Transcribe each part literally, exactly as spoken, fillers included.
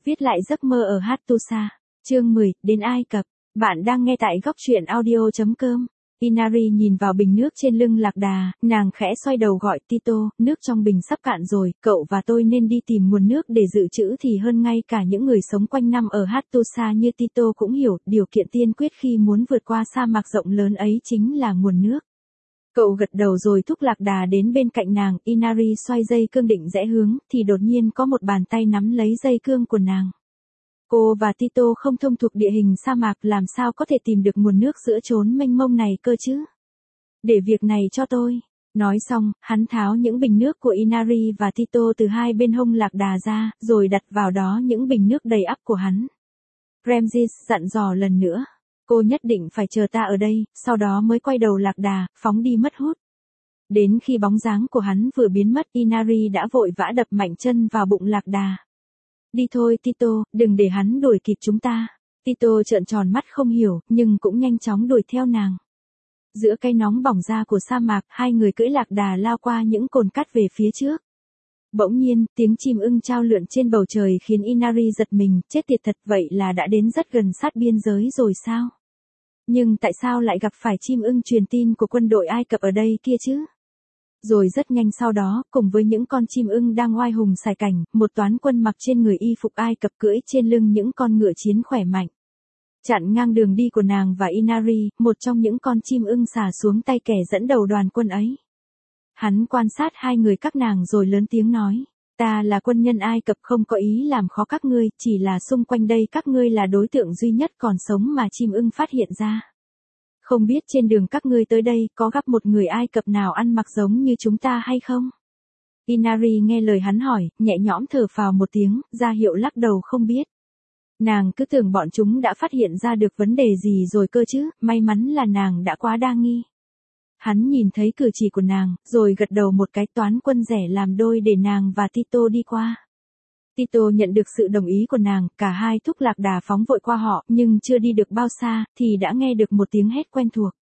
Viết lại giấc mơ ở Hattusa. Chương mười, đến Ai Cập. Bạn đang nghe tại góc truyện audio chấm com. Inari nhìn vào bình nước trên lưng lạc đà, nàng khẽ xoay đầu gọi Tito, nước trong bình sắp cạn rồi, cậu và tôi nên đi tìm nguồn nước để dự trữ thì hơn. Ngay cả những người sống quanh năm ở Hattusa như Tito cũng hiểu, điều kiện tiên quyết khi muốn vượt qua sa mạc rộng lớn ấy chính là nguồn nước. Cậu gật đầu rồi thúc lạc đà đến bên cạnh nàng. Inari xoay dây cương định rẽ hướng, thì đột nhiên có một bàn tay nắm lấy dây cương của nàng. Cô và Tito không thông thuộc địa hình sa mạc, làm sao có thể tìm được nguồn nước giữa chốn mênh mông này cơ chứ? Để việc này cho tôi. Nói xong, hắn tháo những bình nước của Inari và Tito từ hai bên hông lạc đà ra, rồi đặt vào đó những bình nước đầy ắp của hắn. Ramses dặn dò lần nữa. Cô nhất định phải chờ ta ở đây, sau đó mới quay đầu lạc đà, phóng đi mất hút. Đến khi bóng dáng của hắn vừa biến mất, Inari đã vội vã đập mạnh chân vào bụng lạc đà. Đi thôi Tito, đừng để hắn đuổi kịp chúng ta. Tito trợn tròn mắt không hiểu, nhưng cũng nhanh chóng đuổi theo nàng. Giữa cái nóng bỏng da của sa mạc, hai người cưỡi lạc đà lao qua những cồn cát về phía trước. Bỗng nhiên, tiếng chim ưng chao lượn trên bầu trời khiến Inari giật mình, chết tiệt thật, vậy là đã đến rất gần sát biên giới rồi sao? Nhưng tại sao lại gặp phải chim ưng truyền tin của quân đội Ai Cập ở đây kia chứ? Rồi rất nhanh sau đó, cùng với những con chim ưng đang oai hùng xài cảnh, một toán quân mặc trên người y phục Ai Cập cưỡi trên lưng những con ngựa chiến khỏe mạnh. Chặn ngang đường đi của nàng và Inari, một trong những con chim ưng xả xuống tay kẻ dẫn đầu đoàn quân ấy. Hắn quan sát hai người các nàng rồi lớn tiếng nói, ta là quân nhân Ai Cập, không có ý làm khó các ngươi, chỉ là xung quanh đây các ngươi là đối tượng duy nhất còn sống mà chim ưng phát hiện ra. Không biết trên đường các ngươi tới đây có gặp một người Ai Cập nào ăn mặc giống như chúng ta hay không? Inari nghe lời hắn hỏi, nhẹ nhõm thở phào một tiếng, ra hiệu lắc đầu không biết. Nàng cứ tưởng bọn chúng đã phát hiện ra được vấn đề gì rồi cơ chứ, may mắn là nàng đã quá đa nghi. Hắn nhìn thấy cử chỉ của nàng, rồi gật đầu một cái. Toán quân rẻ làm đôi để nàng và Tito đi qua. Tito nhận được sự đồng ý của nàng, cả hai thúc lạc đà phóng vội qua họ, nhưng chưa đi được bao xa, thì đã nghe được một tiếng hét quen thuộc.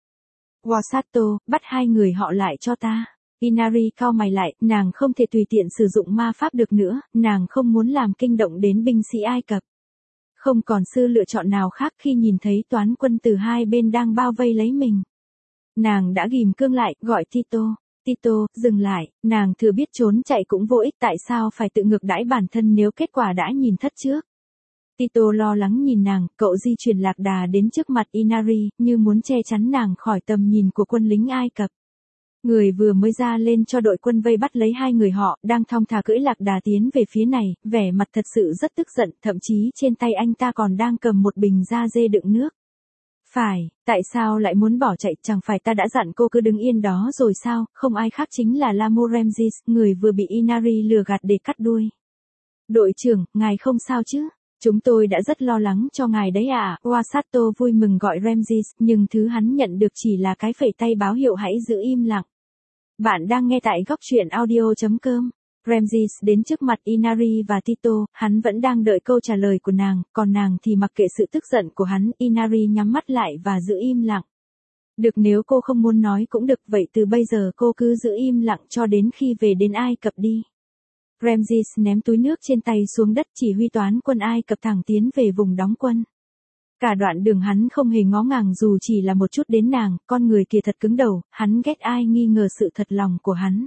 Wasato, bắt hai người họ lại cho ta. Inari cau mày lại, nàng không thể tùy tiện sử dụng ma pháp được nữa, nàng không muốn làm kinh động đến binh sĩ Ai Cập. Không còn sự lựa chọn nào khác khi nhìn thấy toán quân từ hai bên đang bao vây lấy mình. Nàng đã ghim cương lại, gọi Tito. Tito, dừng lại, nàng thừa biết trốn chạy cũng vô ích, tại sao phải tự ngược đãi bản thân nếu kết quả đã nhìn thất trước. Tito lo lắng nhìn nàng, cậu di chuyển lạc đà đến trước mặt Inari, như muốn che chắn nàng khỏi tầm nhìn của quân lính Ai Cập. Người vừa mới ra lên cho đội quân vây bắt lấy hai người họ, đang thong thả cưỡi lạc đà tiến về phía này, vẻ mặt thật sự rất tức giận, thậm chí trên tay anh ta còn đang cầm một bình da dê đựng nước. Phải, tại sao lại muốn bỏ chạy, chẳng phải ta đã dặn cô cứ đứng yên đó rồi sao? Không ai khác chính là Lamu Ramses, người vừa bị Inari lừa gạt để cắt đuôi. Đội trưởng, ngài không sao chứ? Chúng tôi đã rất lo lắng cho ngài đấy à. Wasato vui mừng gọi Ramses, nhưng thứ hắn nhận được chỉ là cái phẩy tay báo hiệu hãy giữ im lặng. Bạn đang nghe tại góc truyện audio chấm com. Ramses đến trước mặt Inari và Tito, hắn vẫn đang đợi câu trả lời của nàng, còn nàng thì mặc kệ sự tức giận của hắn. Inari nhắm mắt lại và giữ im lặng. Được, nếu cô không muốn nói cũng được, vậy từ bây giờ cô cứ giữ im lặng cho đến khi về đến Ai Cập đi. Ramses ném túi nước trên tay xuống đất, chỉ huy toán quân Ai Cập thẳng tiến về vùng đóng quân. Cả đoạn đường hắn không hề ngó ngàng dù chỉ là một chút đến nàng, con người kia thật cứng đầu, hắn ghét ai nghi ngờ sự thật lòng của hắn.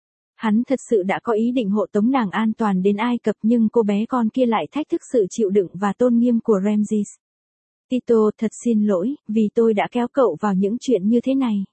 Hắn thật sự đã có ý định hộ tống nàng an toàn đến Ai Cập, nhưng cô bé con kia lại thách thức sự chịu đựng và tôn nghiêm của Ramses. Tito, thật xin lỗi, vì tôi đã kéo cậu vào những chuyện như thế này.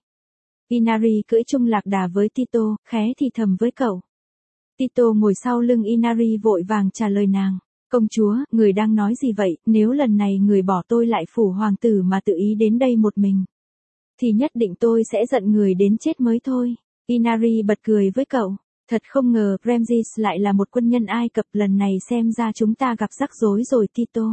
Inari cưỡi chung lạc đà với Tito, khẽ thì thầm với cậu. Tito ngồi sau lưng Inari vội vàng trả lời nàng. Công chúa, người đang nói gì vậy? Nếu lần này người bỏ tôi lại phủ hoàng tử mà tự ý đến đây một mình, thì nhất định tôi sẽ giận người đến chết mới thôi. Inari bật cười với cậu. Thật không ngờ, Ramses lại là một quân nhân Ai Cập, lần này xem ra chúng ta gặp rắc rối rồi Tito.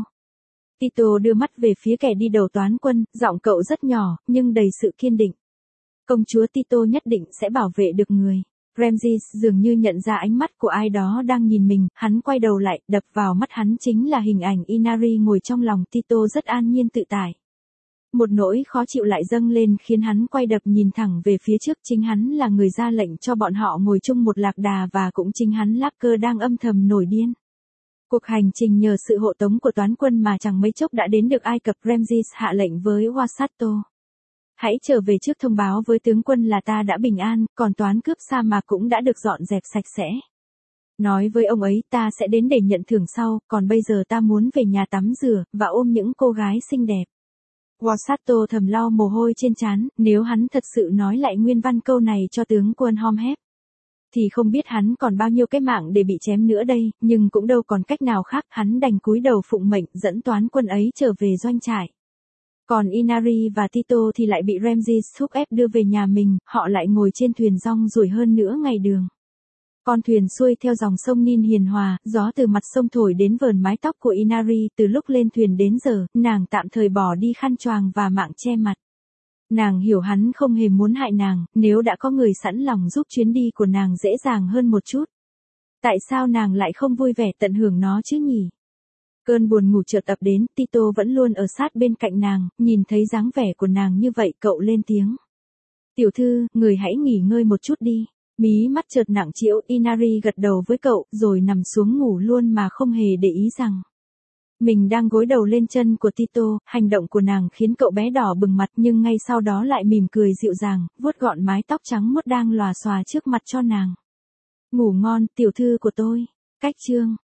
Tito đưa mắt về phía kẻ đi đầu toán quân, giọng cậu rất nhỏ, nhưng đầy sự kiên định. Công chúa, Tito nhất định sẽ bảo vệ được người. Ramses dường như nhận ra ánh mắt của ai đó đang nhìn mình, hắn quay đầu lại, đập vào mắt hắn chính là hình ảnh Inari ngồi trong lòng Tito rất an nhiên tự tại. Một nỗi khó chịu lại dâng lên khiến hắn quay đập nhìn thẳng về phía trước, chính hắn là người ra lệnh cho bọn họ ngồi chung một lạc đà và cũng chính hắn Lacker đang âm thầm nổi điên. Cuộc hành trình nhờ sự hộ tống của toán quân mà chẳng mấy chốc đã đến được Ai Cập. Ramses hạ lệnh với Wasato. Hãy trở về trước thông báo với tướng quân là ta đã bình an, còn toán cướp sa mạc cũng đã được dọn dẹp sạch sẽ. Nói với ông ấy ta sẽ đến để nhận thưởng sau, còn bây giờ ta muốn về nhà tắm rửa, và ôm những cô gái xinh đẹp. Wasato thầm lau mồ hôi trên trán, nếu hắn thật sự nói lại nguyên văn câu này cho tướng quân Hormheb, thì không biết hắn còn bao nhiêu cái mạng để bị chém nữa đây, nhưng cũng đâu còn cách nào khác, hắn đành cúi đầu phụng mệnh dẫn toán quân ấy trở về doanh trại. Còn Inari và Tito thì lại bị Ramses thúc ép đưa về nhà mình, họ lại ngồi trên thuyền rong ruổi hơn nửa ngày đường. Con thuyền xuôi theo dòng sông Nin hiền hòa, gió từ mặt sông thổi đến vờn mái tóc của Inari, từ lúc lên thuyền đến giờ, nàng tạm thời bỏ đi khăn choàng và mạng che mặt. Nàng hiểu hắn không hề muốn hại nàng, nếu đã có người sẵn lòng giúp chuyến đi của nàng dễ dàng hơn một chút. Tại sao nàng lại không vui vẻ tận hưởng nó chứ nhỉ? Cơn buồn ngủ chợt ập đến, Tito vẫn luôn ở sát bên cạnh nàng, nhìn thấy dáng vẻ của nàng như vậy cậu lên tiếng. Tiểu thư, người hãy nghỉ ngơi một chút đi. Mí mắt chợt nặng trĩu, Inari gật đầu với cậu, rồi nằm xuống ngủ luôn mà không hề để ý rằng mình đang gối đầu lên chân của Tito. Hành động của nàng khiến cậu bé đỏ bừng mặt, nhưng ngay sau đó lại mỉm cười dịu dàng, vuốt gọn mái tóc trắng muốt đang lòa xòa trước mặt cho nàng. Ngủ ngon, tiểu thư của tôi. Cách chương